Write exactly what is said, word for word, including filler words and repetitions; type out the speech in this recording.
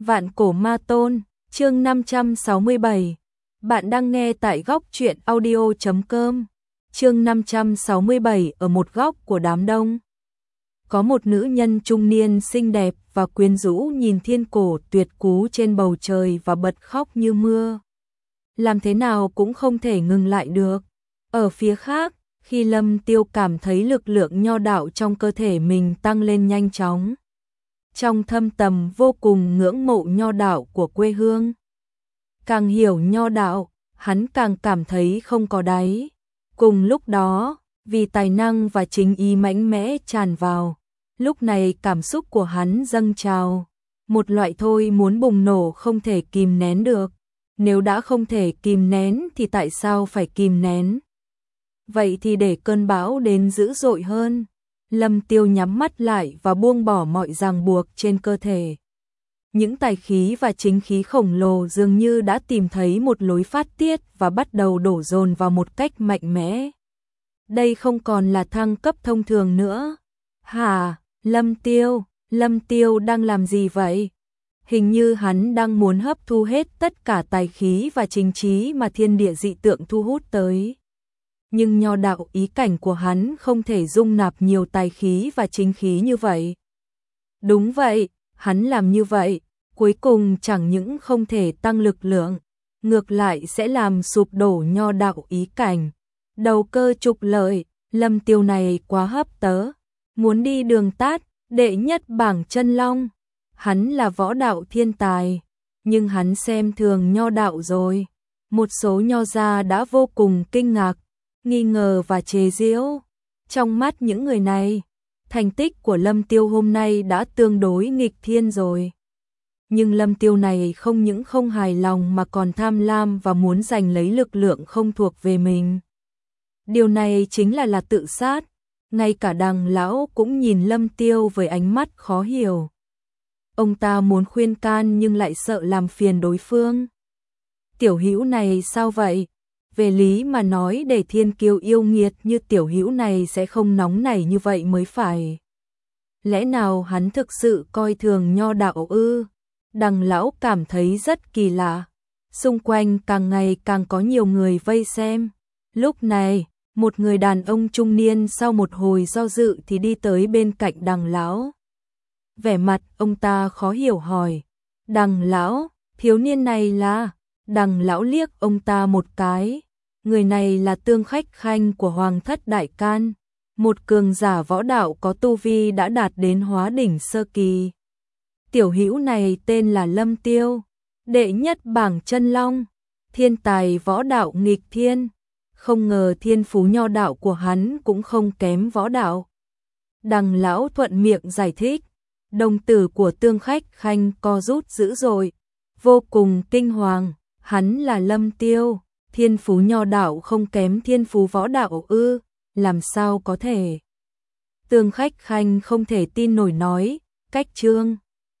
Vạn cổ ma tôn, chương năm trăm sáu mươi bảy. Bạn đang nghe tại góc truyện audio chấm com. Chương năm trăm sáu mươi bảy. Ở một góc của đám đông, có một nữ nhân trung niên xinh đẹp và quyến rũ nhìn thiên cổ tuyệt cú trên bầu trời và bật khóc như mưa. Làm thế nào cũng không thể ngừng lại được. Ở phía khác, khi Lâm Tiêu cảm thấy lực lượng nho đạo trong cơ thể mình tăng lên nhanh chóng, trong thâm tâm vô cùng ngưỡng mộ nho đạo của quê hương. Càng hiểu nho đạo, hắn càng cảm thấy không có đáy. Cùng lúc đó, vì tài năng và chính ý mạnh mẽ tràn vào, lúc này cảm xúc của hắn dâng trào, một loại thôi muốn bùng nổ không thể kìm nén được. Nếu đã không thể kìm nén thì tại sao phải kìm nén? Vậy thì để cơn bão đến dữ dội hơn. Lâm Tiêu nhắm mắt lại và buông bỏ mọi ràng buộc trên cơ thể. Những tài khí và chính khí khổng lồ dường như đã tìm thấy một lối phát tiết và bắt đầu đổ dồn vào một cách mạnh mẽ. Đây không còn là thăng cấp thông thường nữa. Hả, Lâm Tiêu, Lâm Tiêu đang làm gì vậy? Hình như hắn đang muốn hấp thu hết tất cả tài khí và chính trí mà thiên địa dị tượng thu hút tới. Nhưng nho đạo ý cảnh của hắn không thể dung nạp nhiều tài khí và chính khí như vậy. Đúng vậy, hắn làm như vậy, cuối cùng chẳng những không thể tăng lực lượng, ngược lại sẽ làm sụp đổ nho đạo ý cảnh. Đầu cơ trục lợi, Lâm Tiêu này quá hấp tớ, muốn đi đường tát, đệ nhất bảng chân long. Hắn là võ đạo thiên tài, nhưng hắn xem thường nho đạo rồi. Một số nho gia đã vô cùng kinh ngạc, nghi ngờ và chế giễu. Trong mắt những người này, thành tích của Lâm Tiêu hôm nay đã tương đối nghịch thiên rồi. Nhưng Lâm Tiêu này không những không hài lòng mà còn tham lam và muốn giành lấy lực lượng không thuộc về mình. Điều này chính là là tự sát. Ngay cả Đằng lão cũng nhìn Lâm Tiêu với ánh mắt khó hiểu. Ông ta muốn khuyên can nhưng lại sợ làm phiền đối phương. Tiểu hữu này sao vậy? Về lý mà nói để thiên kiêu yêu nghiệt như tiểu hữu này sẽ không nóng nảy như vậy mới phải. Lẽ nào hắn thực sự coi thường nho đạo ư? Đằng lão cảm thấy rất kỳ lạ. Xung quanh càng ngày càng có nhiều người vây xem. Lúc này, một người đàn ông trung niên sau một hồi do dự thì đi tới bên cạnh Đằng lão. Vẻ mặt ông ta khó hiểu hỏi. Đằng lão, thiếu niên này là... Đằng lão liếc ông ta một cái. Người này là Tương Khách Khanh của Hoàng thất Đại Can, một cường giả võ đạo có tu vi đã đạt đến hóa đỉnh sơ kỳ. Tiểu hữu này tên là Lâm Tiêu, đệ nhất bảng chân long, thiên tài võ đạo nghịch thiên. Không ngờ thiên phú nho đạo của hắn cũng không kém võ đạo. Đằng lão thuận miệng giải thích. Đồng tử của Tương Khách Khanh co rút dữ dội, vô cùng kinh hoàng. Hắn là Lâm Tiêu, thiên phú nho đạo không kém thiên phú võ đạo ư? Làm sao có thể? Tương Khách Khanh không thể tin nổi nói, cách chương